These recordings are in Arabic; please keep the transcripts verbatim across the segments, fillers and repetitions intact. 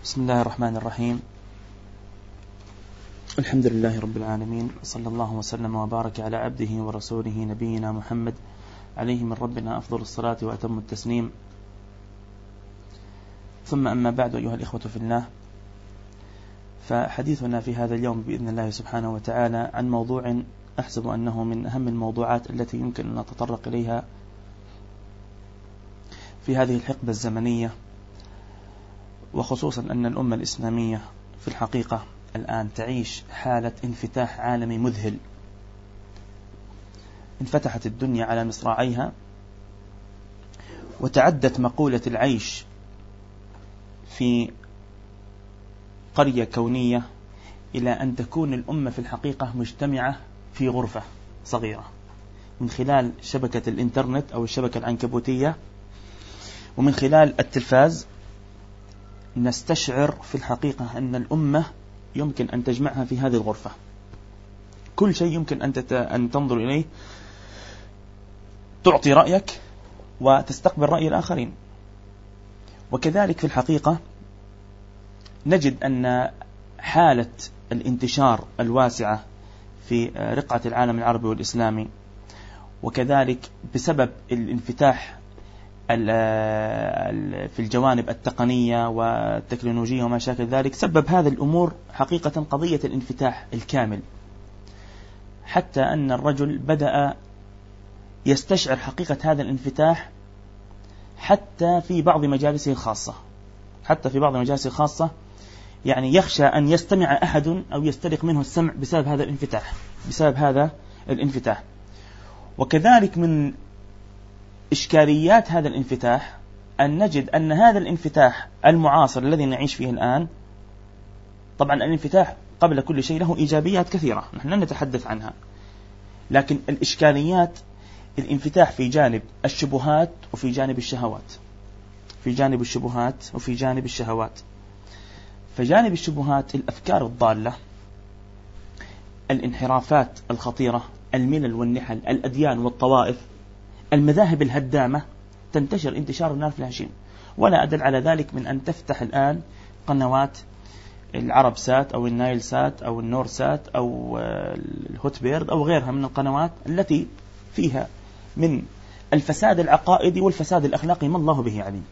بسم الله الرحمن الرحيم. الحمد لله رب العالمين، صلى الله وسلم وبارك على عبده ورسوله نبينا محمد عليه من ربنا أفضل الصلاة وأتم التسليم. ثم أما بعد، أيها الإخوة في الله، فحديثنا في هذا اليوم بإذن الله سبحانه وتعالى عن موضوع أحسب أنه من أهم الموضوعات التي يمكن أن نتطرق إليها في هذه الحقبة الزمنية، وخصوصا أن الأمة الإسلامية في الحقيقة الآن تعيش حالة انفتاح عالمي مذهل. انفتحت الدنيا على مصراعيها، وتعدت مقولة العيش في قرية كونية إلى أن تكون الأمة في الحقيقة مجتمعة في غرفة صغيرة من خلال شبكة الإنترنت أو الشبكة العنكبوتية، ومن خلال التلفاز نستشعر في الحقيقة أن الأمة يمكن أن تجمعها في هذه الغرفة. كل شيء يمكن أن, تت... أن تنظر إليه، تعطي رأيك وتستقبل رأي الآخرين. وكذلك في الحقيقة نجد أن حالة الانتشار الواسعة في رقعة العالم العربي والإسلامي، وكذلك بسبب الانفتاح في الجوانب التقنية والتكنولوجية وما شاكل ذلك، سبب هذه الأمور حقيقة قضية الانفتاح الكامل، حتى أن الرجل بدأ يستشعر حقيقة هذا الانفتاح حتى في بعض مجالسه الخاصة حتى في بعض مجالسه الخاصة يعني يخشى أن يستمع أحد أو يسترق منه السمع بسبب هذا الانفتاح بسبب هذا الانفتاح. وكذلك من إشكاليات هذا الانفتاح أن نجد أن هذا الانفتاح المعاصر الذي نعيش فيه الآن، طبعا الانفتاح قبل كل شيء له إيجابيات كثيرة نحن لن نتحدث عنها، لكن الإشكاليات الانفتاح في جانب الشبهات وفي جانب الشهوات في جانب الشبهات وفي جانب الشهوات. فجانب الشبهات الأفكار الضالة، الانحرافات الخطيرة، الملل والنحل، الأديان والطوائف، المذاهب الهدامة تنتشر انتشار النار في الهشيم. ولا أدل على ذلك من أن تفتح الآن قنوات العرب سات أو النايل سات أو النور سات أو الهوت بيرد أو غيرها من القنوات التي فيها من الفساد العقائدي والفساد الأخلاقي ما الله به عليم.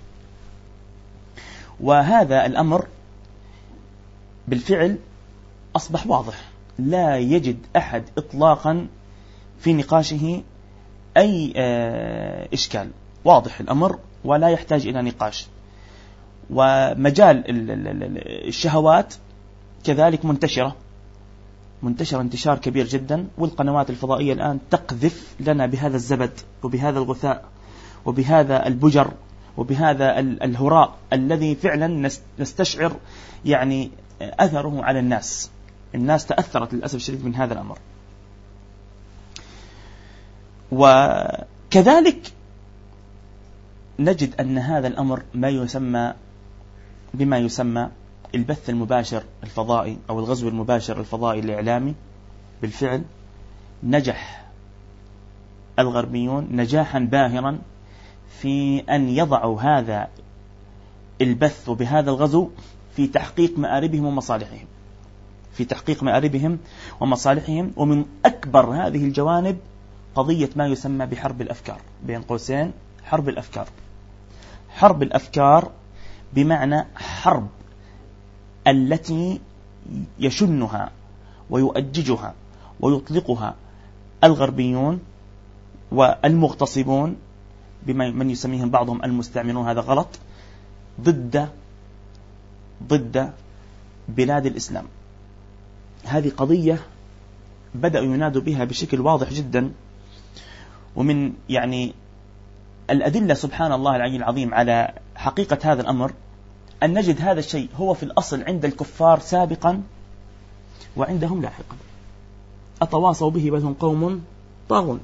وهذا الأمر بالفعل أصبح واضح، لا يجد أحد إطلاقا في نقاشه أي إشكال، واضح الأمر ولا يحتاج إلى نقاش. ومجال الشهوات كذلك منتشرة منتشر انتشار كبير جدا، والقنوات الفضائية الآن تقذف لنا بهذا الزبد وبهذا الغثاء وبهذا البجر وبهذا الهراء الذي فعلا نستشعر يعني أثره على الناس. الناس تأثرت للأسف الشديد من هذا الأمر. وكذلك نجد أن هذا الأمر ما يسمى بما يسمى البث المباشر الفضائي أو الغزو المباشر الفضائي الإعلامي. بالفعل نجح الغربيون نجاحا باهرا في أن يضعوا هذا البث بهذا الغزو في تحقيق مآربهم ومصالحهم في تحقيق مآربهم ومصالحهم ومن أكبر هذه الجوانب قضية ما يسمى بحرب الأفكار، بين قوسين حرب الأفكار. حرب الأفكار بمعنى حرب التي يشنها ويؤججها ويطلقها الغربيون والمغتصبون، بما من يسميهم بعضهم المستعمرون، هذا غلط، ضد ضد بلاد الإسلام. هذه قضية بدأوا ينادوا بها بشكل واضح جدا. ومن يعني الأدلة سبحان الله العلي العظيم على حقيقة هذا الأمر أن نجد هذا الشيء هو في الأصل عند الكفار سابقا وعندهم لاحقا. أتواصوا به بل هم قوم طاغون.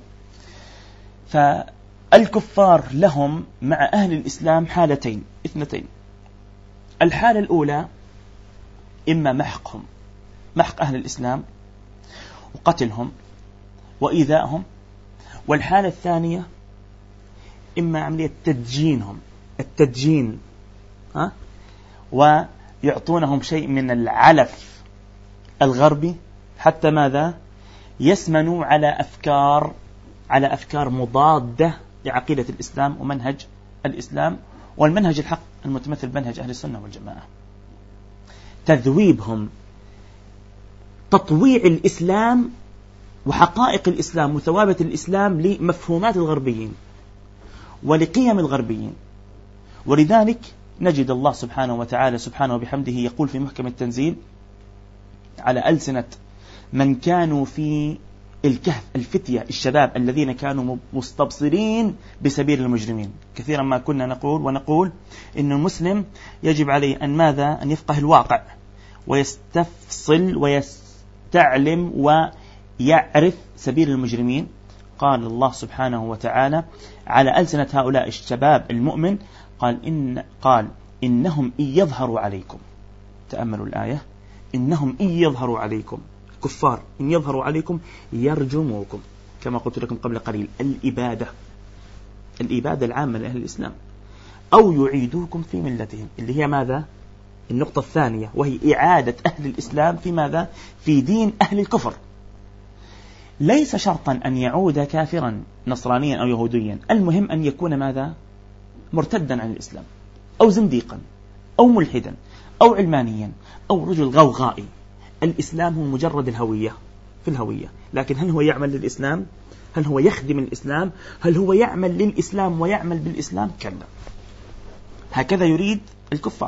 فالكفار لهم مع أهل الإسلام حالتين اثنتين. الحالة الأولى إما محقهم محق أهل الإسلام وقتلهم وإيذائهم، والحالة الثانية إما عملية تدجينهم التدجين ها يعطونهم شيء من العلف الغربي حتى ماذا؟ يسمنوا على أفكار على أفكار مضادة لعقيدة الإسلام ومنهج الإسلام والمنهج الحق المتمثل بمنهج أهل السنة والجماعة. تذويبهم، تطويع الإسلام وحقائق الإسلام وثوابت الإسلام لمفهومات الغربيين ولقيم الغربيين. ولذلك نجد الله سبحانه وتعالى سبحانه وبحمده يقول في محكم التنزيل على ألسنة من كانوا في الكهف، الفتية الشباب الذين كانوا مستبصرين بسبيل المجرمين. كثيرا ما كنا نقول ونقول إن المسلم يجب عليه أن ماذا؟ أن يفقه الواقع ويستفصل ويستعلم ويعرف سبيل المجرمين. قال الله سبحانه وتعالى على ألسنة هؤلاء الشباب المؤمن قال إن قال إنهم إن يظهروا عليكم، تأملوا الآية، إنهم إن يظهروا عليكم، كفار إن يظهروا عليكم يرجموكم، كما قلت لكم قبل قليل الإبادة الإبادة العامة لأهل الإسلام، أو يعيدوكم في ملتهم، اللي هي ماذا؟ النقطة الثانية، وهي إعادة أهل الإسلام في ماذا؟ في دين أهل الكفر. ليس شرطا أن يعود كافرا نصرانيا أو يهوديا، المهم أن يكون ماذا؟ مرتدا عن الإسلام أو زنديقا أو ملحدا أو علمانيا أو رجل غوغائي. الإسلام هو مجرد الهوية في الهوية، لكن هل هو يعمل للإسلام؟ هل هو يخدم الإسلام؟ هل هو يعمل للإسلام ويعمل بالإسلام؟ كلا. هكذا يريد الكفار.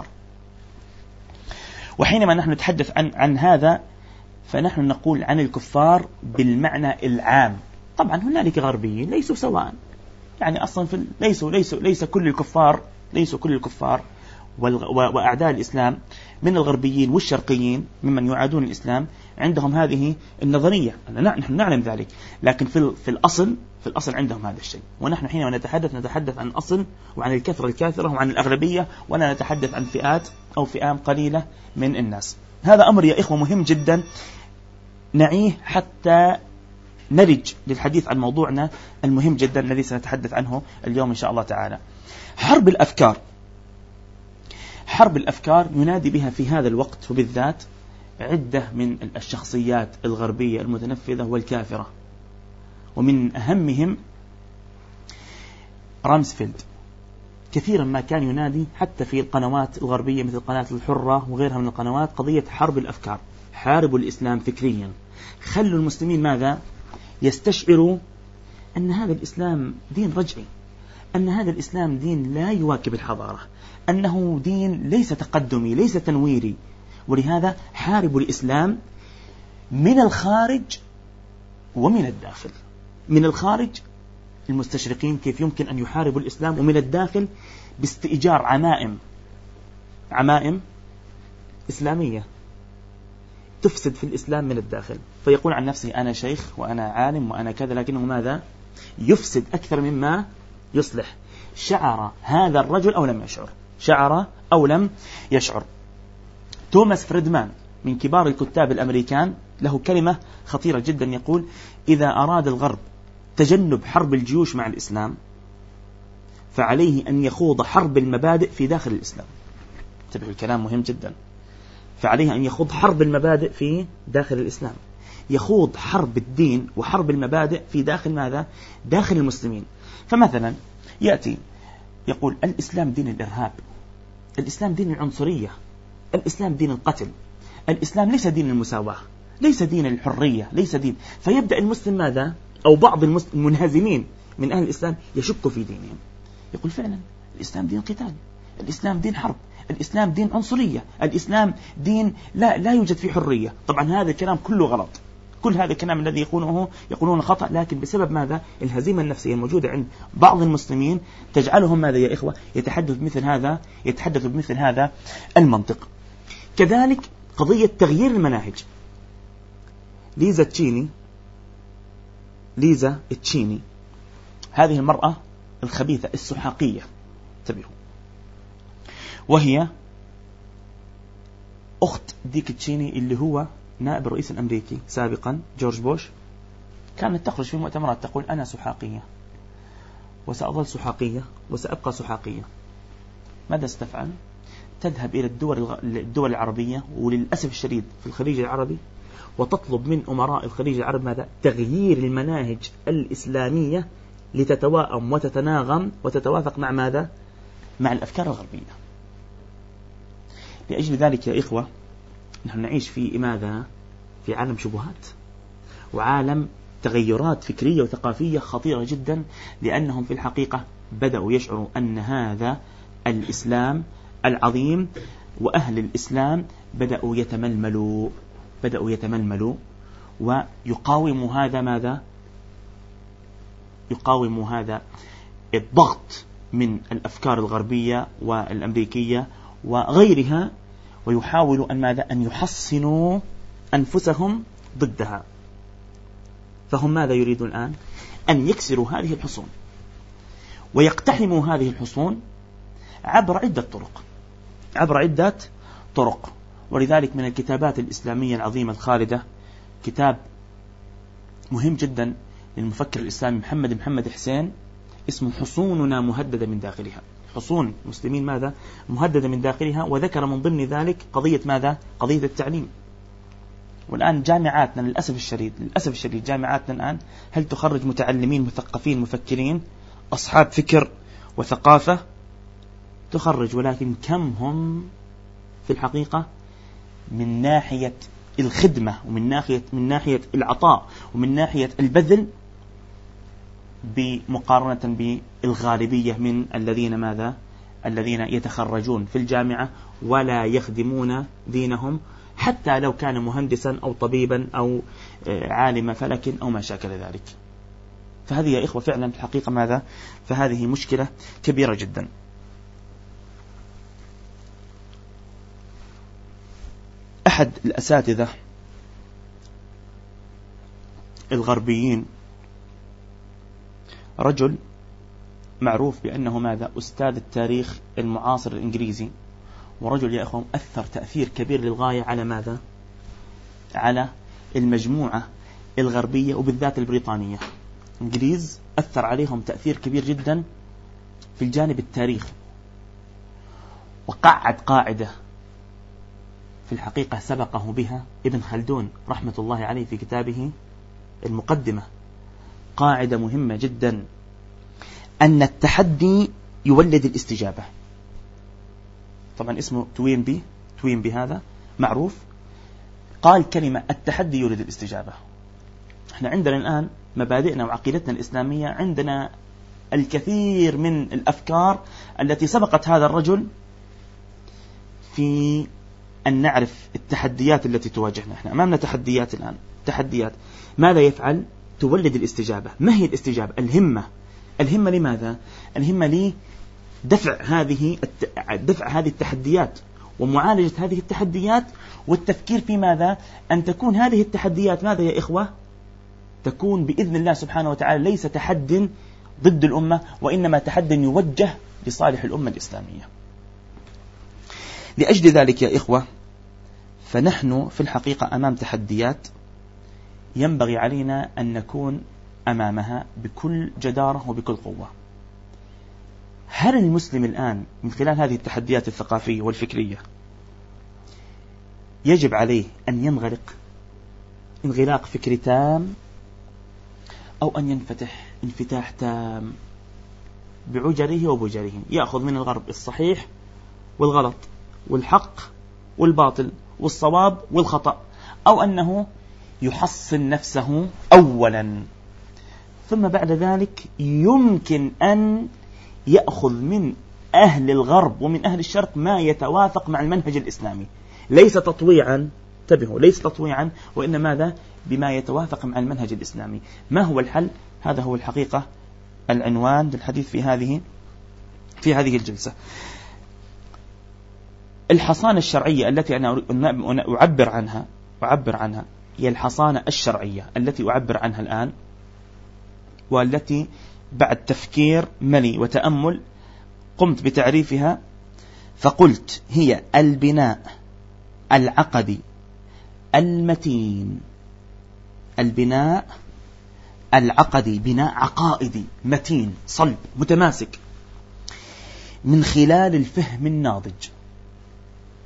وحينما نحن نتحدث عن, عن هذا فنحن نقول عن الكفار بالمعنى العام. طبعا هنالك غربيين ليسوا سواء، يعني أصلا في ليسوا ليسوا ليس كل الكفار ليسوا كل الكفار وأعداء الإسلام من الغربيين والشرقيين ممن يعادون الإسلام عندهم هذه النظرية، نحن نعلم ذلك، لكن في في الأصل في الأصل عندهم هذا الشيء. ونحن حينما نتحدث نتحدث عن أصل وعن الكثرة الكاثرة وعن الأغلبية، ولا نتحدث عن فئات أو فئام قليلة من الناس. هذا أمر يا إخوة مهم جدا نعيه حتى نرج للحديث عن موضوعنا المهم جدا الذي سنتحدث عنه اليوم إن شاء الله تعالى. حرب الأفكار. حرب الأفكار ينادي بها في هذا الوقت وبالذات عدة من الشخصيات الغربية المتنفذة والكافرة، ومن أهمهم رامسفيلد. كثيرا ما كان ينادي حتى في القنوات الغربية مثل قناة الحرة وغيرها من القنوات قضية حرب الأفكار. حاربوا الإسلام فكريا، خلوا المسلمين ماذا؟ يستشعروا أن هذا الإسلام دين رجعي، أن هذا الإسلام دين لا يواكب الحضارة، أنه دين ليس تقدمي ليس تنويري. ولهذا حاربوا الإسلام من الخارج ومن الداخل. من الخارج المستشرقين كيف يمكن أن يحاربوا الإسلام، ومن الداخل باستئجار عمائم عمائم إسلامية تفسد في الإسلام من الداخل. فيقول عن نفسه أنا شيخ وأنا عالم وأنا كذا، لكنه ماذا؟ يفسد أكثر مما يصلح. شعر هذا الرجل أو لم يشعر، شعر أو لم يشعر. توماس فريدمان من كبار الكتاب الأمريكان له كلمة خطيرة جدا، يقول إذا أراد الغرب تجنب حرب الجيوش مع الإسلام فعليه أن يخوض حرب المبادئ في داخل الإسلام. انتبهوا الكلام مهم جدا. فعليه أن يخوض حرب المبادئ في داخل الإسلام، يخوض حرب الدين وحرب المبادئ في داخل ماذا؟ داخل المسلمين. فمثلا يأتي يقول الإسلام دين الإرهاب، الإسلام دين العنصرية، الإسلام دين القتل، الإسلام ليس دين المساواة، ليس دين الحرية، ليس دين. فيبدأ المسلم ماذا؟ أو بعض المنهزمين من أهل الإسلام يشك في دينهم، يقول فعلا الإسلام دين قتال، الإسلام دين حرب، الإسلام دين عنصرية، الإسلام دين لا لا يوجد فيه حرية. طبعا هذا الكلام كله غلط، كل هذا الكلام الذي يقولونه يقولون خطأ، لكن بسبب ماذا؟ الهزيمة النفسية الموجودة عند بعض المسلمين تجعلهم ماذا يا إخوة؟ يتحدث بمثل هذا يتحدث بمثل هذا المنطق. كذلك قضية تغيير المناهج. ليزا تشيني ليزا تشيني هذه المرأة الخبيثة السحاقية، انتبهوا، وهي أخت ديك تشيني اللي هو نائب الرئيس الأمريكي سابقا جورج بوش. كانت تخرج في مؤتمرات تقول أنا سحاقية وسأظل سحاقية وسأبقى سحاقية. ماذا ستفعل؟ تذهب إلى الدول الدول العربية، وللأسف الشديد في الخليج العربي، وتطلب من أمراء الخليج العربي ماذا؟ تغيير المناهج الإسلامية لتتواءم وتتناغم وتتوافق مع ماذا؟ مع الأفكار الغربية. لأجل ذلك يا إخوة نحن نعيش في ماذا؟ في عالم شبهات وعالم تغيرات فكرية وثقافية خطيرة جدا، لأنهم في الحقيقة بدأوا يشعروا أن هذا الإسلام العظيم وأهل الإسلام بدأوا يتململوا بدأوا يتململوا ويقاوموا هذا ماذا؟ يقاوموا هذا الضغط من الأفكار الغربية والأمريكية وغيرها، ويحاولوا أن ماذا؟ أن يحصنوا أنفسهم ضدها. فهم ماذا يريدون الآن؟ أن يكسروا هذه الحصون ويقتحموا هذه الحصون عبر عدة طرق عبر عدة طرق ولذلك من الكتابات الإسلامية العظيمة الخالدة كتاب مهم جدا للمفكر الإسلامي محمد محمد حسين اسمه حصوننا مهددة من داخلها. حصون المسلمين ماذا؟ مهددة من داخلها، وذكر من ضمن ذلك قضية ماذا؟ قضية التعليم. والآن جامعاتنا للأسف الشديد للأسف الشديد جامعاتنا الآن هل تخرج متعلمين مثقفين مفكرين أصحاب فكر وثقافة؟ تخرج، ولكن كم هم في الحقيقة من ناحية الخدمة ومن ناحية من ناحية العطاء ومن ناحية البذل بمقارنة بالغالبية من الذين ماذا؟ الذين يتخرجون في الجامعة ولا يخدمون دينهم، حتى لو كان مهندسا أو طبيبا أو عالم فلك أو ما شاكل ذلك. فهذه يا إخوة فعلا الحقيقة ماذا؟ فهذه مشكلة كبيرة جدا. أحد الأساتذة الغربيين رجل معروف بأنه ماذا؟ أستاذ التاريخ المعاصر الإنجليزي، ورجل يا إخوان أثر تأثير كبير للغاية على ماذا؟ على المجموعة الغربية وبالذات البريطانية. إنجليز أثر عليهم تأثير كبير جدا في الجانب التاريخي، وقعد قاعدة في الحقيقة سبقه بها ابن خلدون رحمة الله عليه في كتابه المقدمة، قاعدة مهمة جدا، أن التحدي يولد الاستجابة. طبعا اسمه توينبي توينبي هذا معروف، قال كلمة التحدي يولد الاستجابة. احنا عندنا الآن مبادئنا وعقيدتنا الإسلامية عندنا الكثير من الأفكار التي سبقت هذا الرجل في أن نعرف التحديات التي تواجهنا. احنا أمامنا تحديات الآن، تحديات ماذا يفعل؟ تولد الاستجابة. ما هي الاستجابة؟ الهمة. الهمة لماذا؟ الهمة لدفع هذه دفع هذه التحديات ومعالجة هذه التحديات، والتفكير في ماذا؟ أن تكون هذه التحديات ماذا يا إخوة؟ تكون بإذن الله سبحانه وتعالى ليس تحد ضد الأمة، وإنما تحد يوجه لصالح الأمة الإسلامية. لأجل ذلك يا إخوة فنحن في الحقيقة أمام تحديات ينبغي علينا أن نكون أمامها بكل جدارة وبكل قوة. هل المسلم الآن من خلال هذه التحديات الثقافية والفكرية يجب عليه أن ينغلق انغلاق فكري تام، أو أن ينفتح انفتاح تام بعجره وبجره، يأخذ من الغرب الصحيح والغلط والحق والباطل والصواب والخطأ، أو أنه يحصن نفسه أولا ثم بعد ذلك يمكن أن يأخذ من أهل الغرب ومن أهل الشرق ما يتوافق مع المنهج الإسلامي، ليس تطويعا، انتبهوا، ليس تطويعا، وإنما ماذا؟ بما يتوافق مع المنهج الإسلامي. ما هو الحل؟ هذا هو الحقيقة العنوان للحديث في هذه في هذه الجلسة. الحصانة الشرعية التي أنا أعبر عنها أعبر عنها هي الحصانة الشرعية التي أعبر عنها الآن، والتي بعد تفكير ملي وتأمل قمت بتعريفها، فقلت هي البناء العقدي المتين. البناء العقدي، بناء عقائدي متين صلب متماسك من خلال الفهم الناضج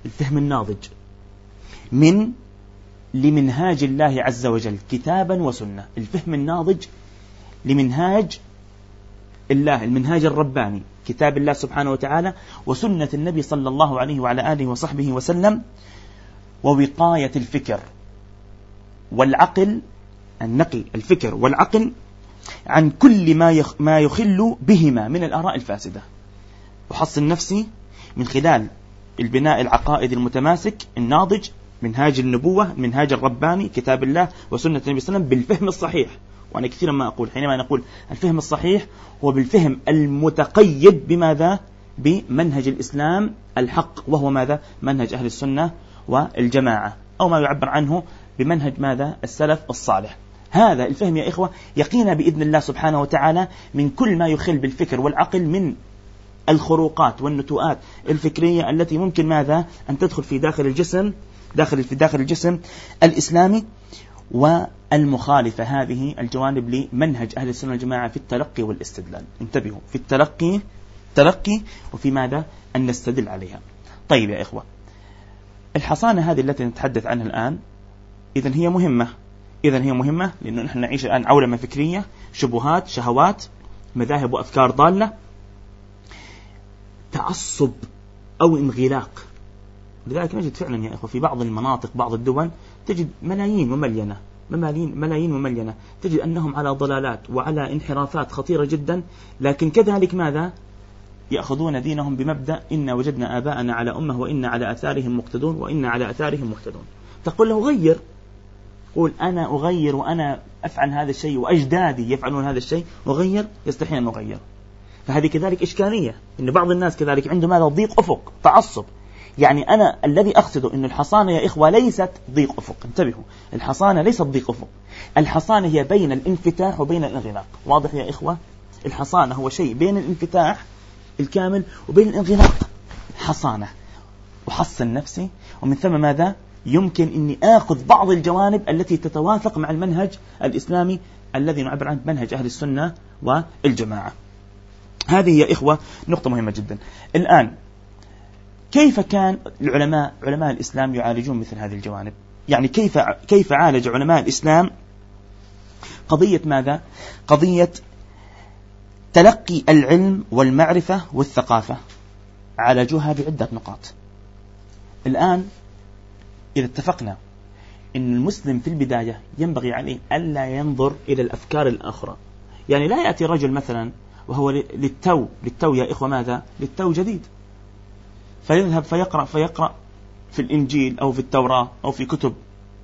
الفهم الناضج من لمنهاج الله عز وجل كتابا وسنة، الفهم الناضج لمنهاج الله، المنهاج الرباني، كتاب الله سبحانه وتعالى وسنة النبي صلى الله عليه وعلى آله وصحبه وسلم، ووقاية الفكر والعقل، النقي الفكر والعقل عن كل ما ما يخل بهما من الآراء الفاسدة، وحصن نفسي من خلال البناء العقائدي المتماسك الناضج، منهاج النبوة، منهاج الرباني، كتاب الله وسنة النبي صلى الله عليه وسلم، بالفهم الصحيح. وأنا كثيرا ما أقول حينما نقول الفهم الصحيح هو بالفهم المتقيد بماذا؟ بمنهج الإسلام الحق، وهو ماذا؟ منهج أهل السنة والجماعة، أو ما يعبر عنه بمنهج ماذا؟ السلف الصالح. هذا الفهم يا إخوة يقينا بإذن الله سبحانه وتعالى من كل ما يخل بالفكر والعقل من الخروقات والنتوءات الفكرية التي ممكن ماذا؟ أن تدخل في داخل الجسم، داخل في داخل الجسم الإسلامي، والمخالفة هذه الجوانب لمنهج أهل السنة والجماعة في التلقي والاستدلال. انتبهوا، في التلقي تلقي وفي ماذا؟ أن نستدل عليها. طيب يا إخوة، الحصانة هذه التي نتحدث عنها الآن إذن هي مهمة، إذن هي مهمة لأنه نحن نعيش الآن عولمة فكرية، شبهات، شهوات، مذاهب وأفكار ضالة، تعصب أو انغلاق. لذلك نجد فعلا يا إخوة في بعض المناطق، بعض الدول، تجد ملايين مملينة، ملايين ملايين مملينة، تجد أنهم على ضلالات وعلى انحرافات خطيرة جدا، لكن كذلك ماذا؟ يأخذون دينهم بمبدأ إن وجدنا آباءنا على أمة وإن على أثارهم مقتدون وإن على أثارهم مهتدون. تقول له غير، قول أنا أغير وأنا أفعل هذا الشيء وأجدادي يفعلون هذا الشيء، وغير، يستحيل أن نغير. فهذه كذلك إشكالية، إن بعض الناس كذلك عنده ماذا؟ ضيق أفق، تعصب. يعني أنا الذي أقصده إن الحصانة يا إخوة ليست ضيق أفق، انتبهوا، الحصانة ليست ضيق أفق، الحصانة هي بين الانفتاح وبين الانغلاق. واضح يا إخوة؟ الحصانة هو شيء بين الانفتاح الكامل وبين الانغلاق، حصانة وحصن نفسي، ومن ثم ماذا؟ يمكن أني آخذ بعض الجوانب التي تتوافق مع المنهج الإسلامي الذي نعبر عنه منهج أهل السنة والجماعة. هذه يا إخوة نقطة مهمة جدا. الآن كيف كان العلماء علماء الإسلام يعالجون مثل هذه الجوانب؟ يعني كيف كيف عالج علماء الإسلام قضية ماذا؟ قضية تلقي العلم والمعرفة والثقافة. عالجوها بعدة نقاط. الآن إذا اتفقنا إن المسلم في البداية ينبغي عليه ألا ينظر إلى الأفكار الأخرى، يعني لا يأتي رجل مثلا وهو للتو للتو يا إخوة ماذا؟ للتو جديد، فيذهب فيقرأ فيقرأ في الإنجيل أو في التوراة أو في كتب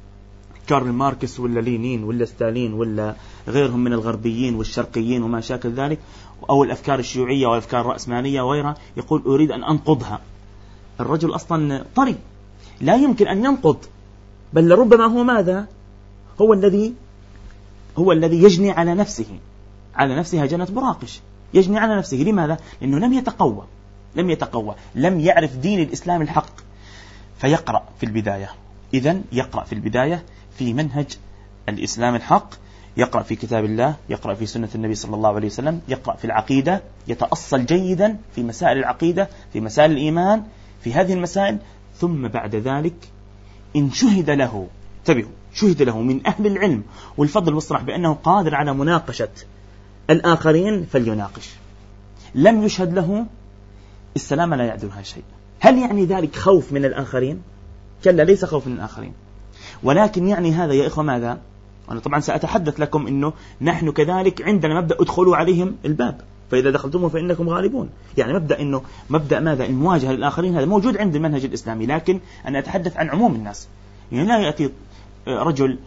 كارل ماركس ولا لينين ولا ستالين ولا غيرهم من الغربيين والشرقيين وما شاكل ذلك، أو الأفكار الشيوعية والأفكار الرأسمالية وغيرها، يقول أريد أن أنقضها. الرجل أصلا طري، لا يمكن أن ينقض، بل لربما هو ماذا؟ هو الذي هو الذي يجني على نفسه على نفسها جنة براقش، يجني على نفسه. لماذا؟ لأنه لم يتقوى لم يتقوى لم يعرف دين الإسلام الحق. فيقرأ في البداية، إذن يقرأ في البداية في منهج الإسلام الحق، يقرأ في كتاب الله، يقرأ في سنة النبي صلى الله عليه وسلم، يقرأ في العقيدة، يتأصل جيدا في مسائل العقيدة، في مسائل الإيمان، في هذه المسائل. ثم بعد ذلك إن شهد له، انتبهوا، شهد له من أهل العلم والفضل والصلاح بأنه قادر على مناقشة الآخرين فليناقش. لم يشهد له، السلام لا يعدلها شيء. هل يعني ذلك خوف من الآخرين؟ كلا، ليس خوف من الآخرين، ولكن يعني هذا يا إخوة ماذا؟ أنا طبعا سأتحدث لكم إنه نحن كذلك عندنا مبدأ ادخلوا عليهم الباب فإذا دخلتموه فإنكم غالبون. يعني مبدأ إنه مبدأ ماذا؟ المواجهة للآخرين، هذا موجود عند المنهج الإسلامي، لكن أنا أتحدث عن عموم الناس. يعني لا يأتي رجل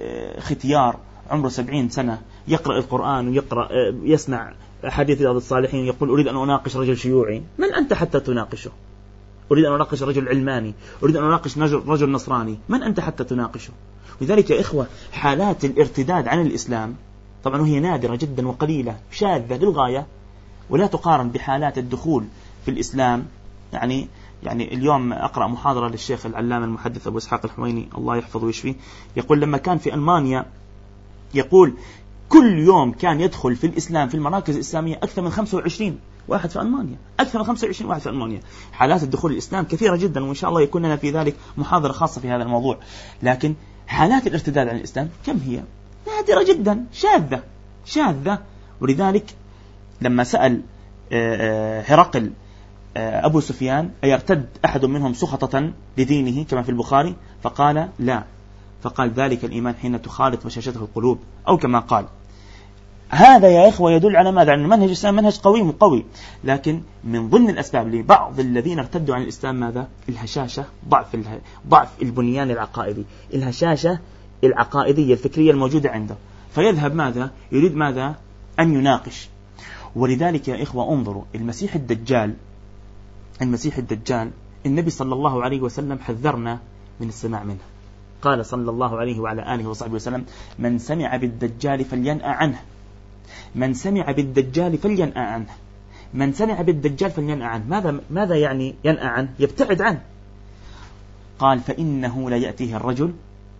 ختيار عمره سبعين سنة يقرأ القرآن ويقرأ يسمع حديث رياض الصالحين يقول أريد أن أناقش رجل شيوعي. من أنت حتى تناقشه؟ أريد أن أناقش رجل علماني، أريد أن أناقش رجل نصراني. من أنت حتى تناقشه؟ لذلك يا إخوة حالات الارتداد عن الإسلام طبعا هي نادرة جدا وقليلة، شاذة للغاية، ولا تقارن بحالات الدخول في الإسلام. يعني يعني اليوم أقرأ محاضرة للشيخ العلامة المحدث أبو إسحاق الحويني الله يحفظه ويشفيه، يقول لما كان في ألمانيا يقول كل يوم كان يدخل في الإسلام في المراكز الإسلامية أكثر من خمسة وعشرين واحد في ألمانيا، أكثر من خمسة وعشرين واحد في ألمانيا. حالات الدخول الإسلام كثيرة جدا، وإن شاء الله يكون لنا في ذلك محاضرة خاصة في هذا الموضوع. لكن حالات الارتداد عن الإسلام كم هي؟ نادرة جدا، شاذة شاذة. ولذلك لما سأل هرقل أبو سفيان أيرتد أحد منهم سخطة لدينه كما في البخاري، فقال لا، فقال ذلك الإيمان حين تخالط بشاشته القلوب، أو كما قال. هذا يا إخوة يدل على ماذا؟ أن منهج الإسلام منهج قوي وقوي. لكن من ضمن الأسباب لبعض الذين ارتدوا عن الإسلام ماذا؟ الهشاشة، ضعف ضعف البنيان العقائدي، الهشاشة العقائدية الفكرية الموجودة عنده، فيذهب ماذا؟ يريد ماذا؟ أن يناقش. ولذلك يا إخوة انظروا، المسيح الدجال المسيح الدجال النبي صلى الله عليه وسلم حذرنا من السماع منه. قال صلى الله عليه وعلى آله وصحبه وسلم: من سمع بالدجال فلينأ عنه، من سمع بالدجال فلينأ عنه، من سمع بالدجال فلينأ عنه. ماذا ماذا يعني ينأ عنه؟ يبتعد عنه. قال: فإنه لا يأتيه الرجل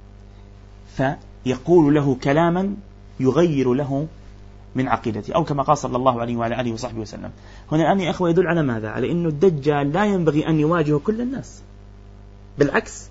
فيقول له كلاما يغير له من عقيدته، أو كما قال صلى الله عليه وعلى آله وصحبه وسلم. هنا الآن يا أخوة يدل على ماذا؟ على أنه الدجال لا ينبغي أن يواجه كل الناس، بالعكس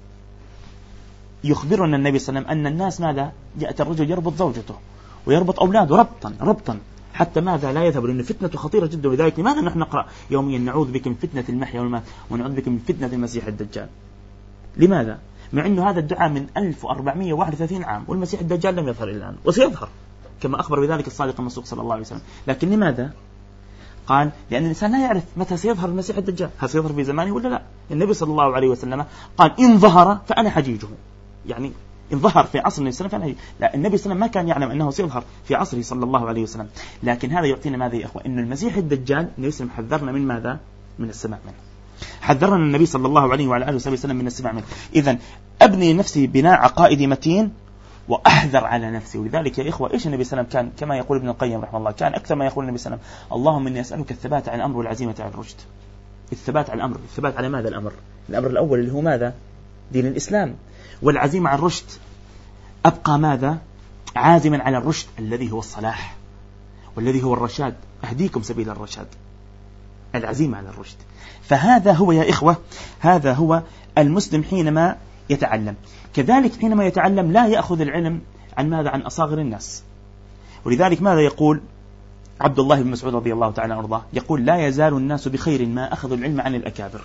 يخبرنا النبي صلى الله عليه وسلم أن الناس ماذا؟ يأتي الرجل يربط زوجته ويربط أولاده ربطا ربطا حتى ماذا؟ لا يذهب، لأن فتنة خطيرة جدا. ولذلك لماذا نحن نقرأ يوميا: نعوذ بك من فتنة المحيا والممات ونعوذ بك من فتنة المسيح الدجال؟ لماذا؟ مع أنه هذا الدعاء من ألف وأربعمائة وواحد وثلاثين عام، والمسيح الدجال لم يظهر الآن، وسيظهر كما أخبر بذلك الصادق المصدوق صلى الله عليه وسلم. لكن لماذا؟ قال: لأن الإنسان لا يعرف متى سيظهر المسيح الدجال، هل سيظهر في زمانه ولا لا؟ النبي صلى الله عليه وسلم قال: إن ظهر فأنا حجيجه، يعني إن ظهر في عصر النبي صلى الله عليه وسلم. لا، النبي صلى الله عليه وسلم ما كان يعلم أنه سيظهر في عصره صلى الله عليه وسلم. لكن هذا يعطينا ماذا يا إخوة؟ إن المسيح الدجال النبي صلى الله عليه وسلم حذرنا من ماذا؟ من السماع منه. حذرنا النبي صلى الله عليه وعلى آله وسلم من السماع منه. إذن أبني نفسي بناء عقائدي متين وأحذر على نفسي. ولذلك يا إخوة إيش النبي صلى الله عليه وسلم كان؟ كما يقول ابن القيم رحمه الله، كان أكثر ما يقول النبي صلى الله عليه وسلم: اللهم إني أسألك الثبات على الأمر والعزيمة على الرشد. الثبات على الأمر، الثبات على ماذا؟ الأمر الأمر الأول اللي هو ماذا؟ دين الإسلام. والعزيمة على الرشد، أبقى ماذا؟ عازما على الرشد الذي هو الصلاح والذي هو الرشاد، أهديكم سبيل الرشاد، العزيمة على الرشد. فهذا هو يا إخوة، هذا هو المسلم حينما يتعلم. كذلك حينما يتعلم لا يأخذ العلم عن ماذا؟ عن أصاغر الناس. ولذلك ماذا يقول عبد الله بن مسعود رضي الله تعالى عنه؟ يقول: لا يزال الناس بخير ما أخذوا العلم عن الأكابر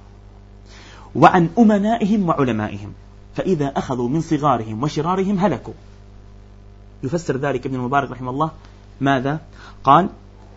وعن أمنائهم وعلمائهم، فإذا أخذوا من صغارهم وشرارهم هلكوا. يفسر ذلك ابن المبارك رحمه الله ماذا؟ قال: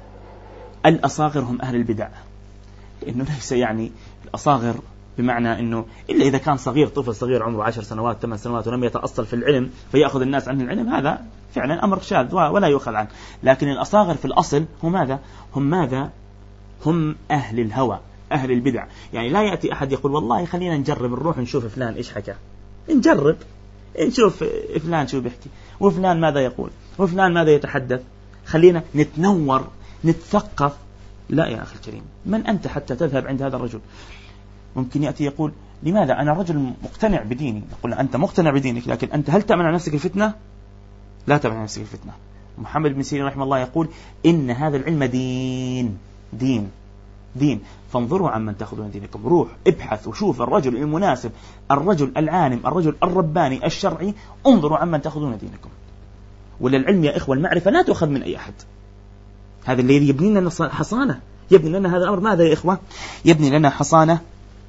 الأصاغر هم أهل البدع. لأنه ليس يعني الأصاغر بمعنى أنه إلا إذا كان صغير، طفل صغير عمره عشر سنوات ثمان سنوات ولم يتأصل في العلم فيأخذ الناس عنه العلم، هذا فعلا أمر شاذ ولا يؤخذ عنه. لكن الأصاغر في الأصل هم ماذا؟ هم ماذا؟ هم أهل الهوى، أهل البدع. يعني لا يأتي أحد يقول: والله خلينا نجرب نروح نشوف فلان إيش حكى، نجرب نشوف فلان شو بيحكي، وفلان ماذا يقول، وفلان ماذا يتحدث، خلينا نتنور نتثقف. لا يا أخي الكريم، من أنت حتى تذهب عند هذا الرجل؟ ممكن يأتي يقول: لماذا؟ أنا رجل مقتنع بديني. نقول: أنت مقتنع بدينك، لكن أنت هل تأمن على نفسك الفتنة؟ لا تأمن على نفسك الفتنة. محمد بن سيرين رحمه الله يقول: إن هذا العلم دين دين دين فانظروا عمن تأخذون دينكم. روح ابحث وشوف الرجل المناسب، الرجل العالم، الرجل الرباني الشرعي، انظروا عمن تأخذون دينكم. ولا العلم يا إخوة المعرفة لا تأخذ من أي أحد. هذا الذي يبني لنا حصانة، يبني لنا هذا الأمر ماذا يا إخوة؟ يبني لنا حصانة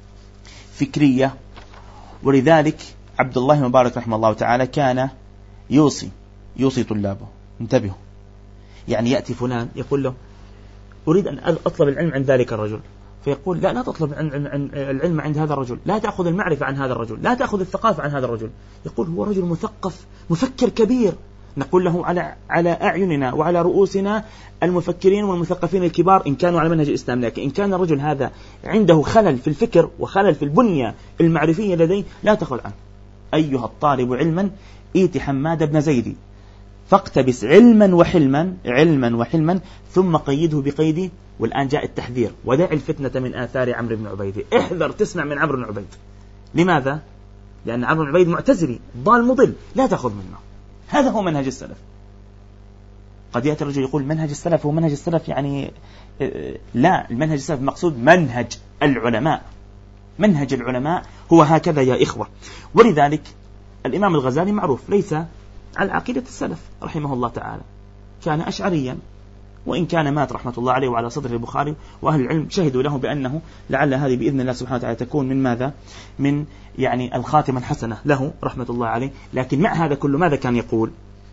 فكرية. ولذلك عبد الله المبارك رحمه الله تعالى كان يوصي يوصي طلابه: انتبهوا. يعني يأتي فلان يقول له: أريد أن أطلب العلم عند ذلك الرجل، فيقول: لا لا تطلب العلم عند هذا الرجل، لا تأخذ المعرفة عن هذا الرجل، لا تأخذ الثقافة عن هذا الرجل. يقول: هو رجل مثقف مفكر كبير. نقول له: على على أعيننا وعلى رؤوسنا المفكرين والمثقفين الكبار إن كانوا على منهج الإسلام، لكن إن كان الرجل هذا عنده خلل في الفكر وخلل في البنية المعرفية لديه لا تأخذ عنه. أيها الطالب علما إيت حماد بن زيد فاقتبس علما وحلما علما وحلما ثم قيده بقيدي. والآن جاء التحذير: ودع الفتنة من آثار عمرو بن عبيد. احذر تسمع من عمرو بن عبيد. لماذا؟ لأن عمرو بن عبيد معتزلي ضال مضل، لا تأخذ منه. هذا هو منهج السلف. قد يأتي الرجل يقول منهج السلف هو منهج السلف، يعني لا، المنهج السلف مقصود منهج العلماء، منهج العلماء هو هكذا يا إخوة. ولذلك الإمام الغزالي معروف ليس على عقيدة السلف رحمه الله تعالى، كان أشعريا، وإن كان مات رحمة الله عليه وعلى صدر البخاري، وأهل العلم شهدوا له بأنه لعل هذه بإذن الله سبحانه وتعالى تكون من ماذا؟ من يعني الخاتمة الحسنة له رحمة الله عليه. لكن مع هذا كله ماذا كان يقول؟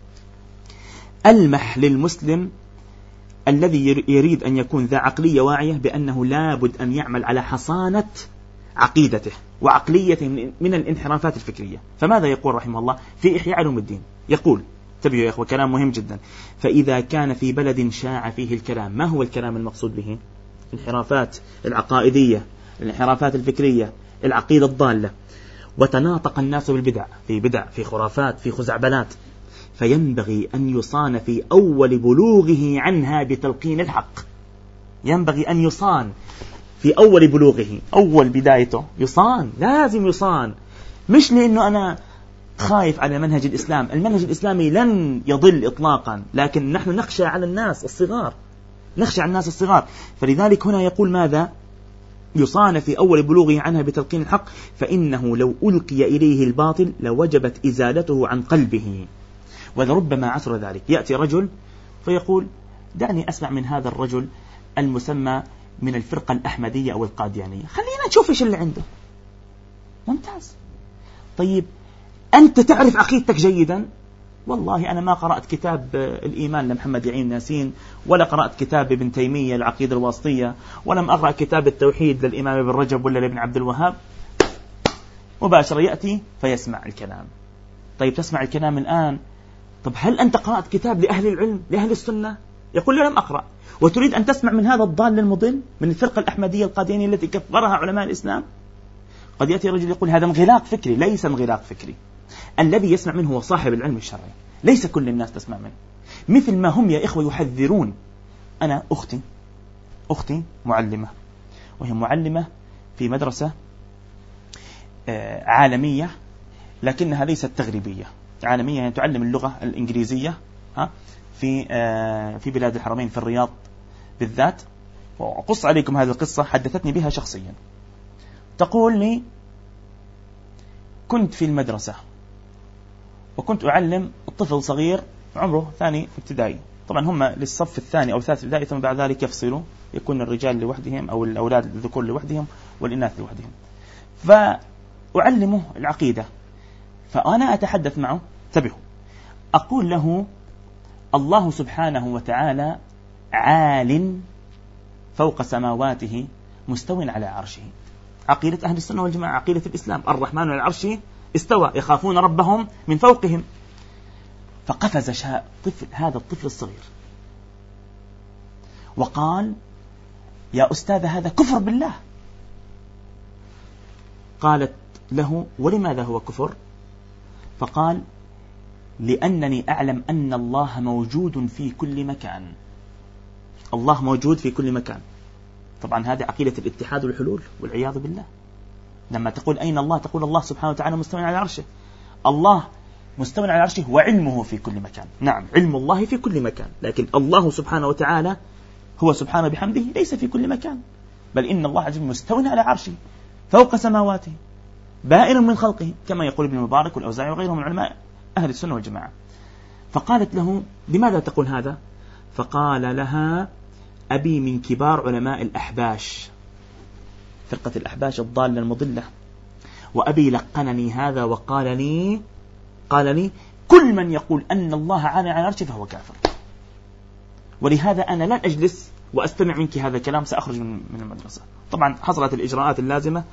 ألمح للمسلم الذي يريد أن يكون ذا عقلية واعية بأنه لابد أن يعمل على حصانة عقيدته وعقليته من الانحرافات الفكرية. فماذا يقول رحمه الله في إحياء علوم الدين؟ يقول، انتبهوا يا إخوة، كلام مهم جدا. فإذا كان في بلد شاع فيه الكلام، ما هو الكلام المقصود به؟ الانحرافات العقائدية، الانحرافات الفكرية، العقيدة الضالة، وتناطق الناس بالبدع، في بدع، في خرافات، في خزعبلات، فينبغي أن يصان في أول بلوغه عنها بتلقين الحق. ينبغي أن يصان في أول بلوغه، أول بدايته يصان، لازم يصان، مش لأنه أنا خايف على منهج الإسلام. المنهج الإسلامي لن يضل إطلاقا، لكن نحن نخشى على الناس الصغار، نخشى على الناس الصغار. فلذلك هنا يقول ماذا؟ يصان في أول بلوغه عنها بتلقين الحق، فإنه لو ألقي إليه الباطل لوجبت إزالته عن قلبه، ولربما عسر ذلك. يأتي رجل فيقول دعني أسمع من هذا الرجل المسمى من الفرقة الأحمدية أو القاديانية، خلينا نشوف إيش اللي عنده. ممتاز. طيب أنت تعرف عقيدتك جيدا؟ والله أنا ما قرأت كتاب الإيمان لمحمد يعين ياسين، ولا قرأت كتاب ابن تيمية العقيدة الواسطية، ولم أقرأ كتاب التوحيد للإمام ابن رجب ولا لابن عبد الوهاب. مباشرة يأتي فيسمع الكلام. طيب تسمع الكلام الآن، طب هل أنت قرأت كتاب لأهل العلم لأهل السنة؟ يقول لي لم أقرأ. وتريد أن تسمع من هذا الضال المضل من الفرقة الأحمدية القاديانية التي كفرها علماء الإسلام؟ قد يأتي رجل يقول هذا انغلاق فكري. ليس انغلاق فكري، الذي يسمع منه هو صاحب العلم الشرعي، ليس كل الناس تسمع منه. مثل ما هم يا إخوة يحذرون. أنا أختي أختي معلمة، وهي معلمة في مدرسة عالمية، لكنها ليست تغريبية، عالمية، يعني تعلم اللغة الإنجليزية في في بلاد الحرمين، في الرياض بالذات. وأقص عليكم هذه القصة، حدثتني بها شخصيا. تقول لي كنت في المدرسة وكنت أعلم الطفل صغير عمره ثاني ابتدائي. طبعا هم للصف الثاني أو ثالث ابتدائي، ثم بعد ذلك يفصلوا، يكون الرجال لوحدهم أو الأولاد الذكور لوحدهم والإناث لوحدهم. فأعلمه العقيدة، فأنا أتحدث معه، انتبهوا، أقول له الله سبحانه وتعالى عال فوق سماواته مستو على عرشه. عقيدة أهل السنة والجماعة، عقيدة الإسلام، الرحمن على العرش استوى، يخافون ربهم من فوقهم. فقفز شاء طفل، هذا الطفل الصغير، وقال يا أستاذ هذا كفر بالله. قالت له ولماذا هو كفر؟ فقال لأنني أعلم أن الله موجود في كل مكان. الله موجود في كل مكان. طبعا هذه عقيدة الاتحاد والحلول والعياذ بالله. لما تقول أين الله، تقول الله سبحانه وتعالى مستوى على عرشه. الله مستوى على عرشه وعلمه في كل مكان. نعم، علم الله في كل مكان، لكن الله سبحانه وتعالى هو سبحانه بحمده ليس في كل مكان، بل إن الله عز وجل مستوى على عرشه فوق سماواته بائن من خلقه، كما يقول ابن المبارك والأوزاعي وغيرهم من علماء أهل السنة والجماعة. فقالت له لماذا تقول هذا؟ فقال لها أبي من كبار علماء الأحباش، فرقة الأحباش الضالة المضلة، وأبي لقنني هذا وقال لي قال لي كل من يقول أن الله عالي على عرشه فهو كافر. ولهذا أنا لا أجلس وأستمع منك هذا الكلام، سأخرج من المدرسة. طبعا حصلت الإجراءات اللازمة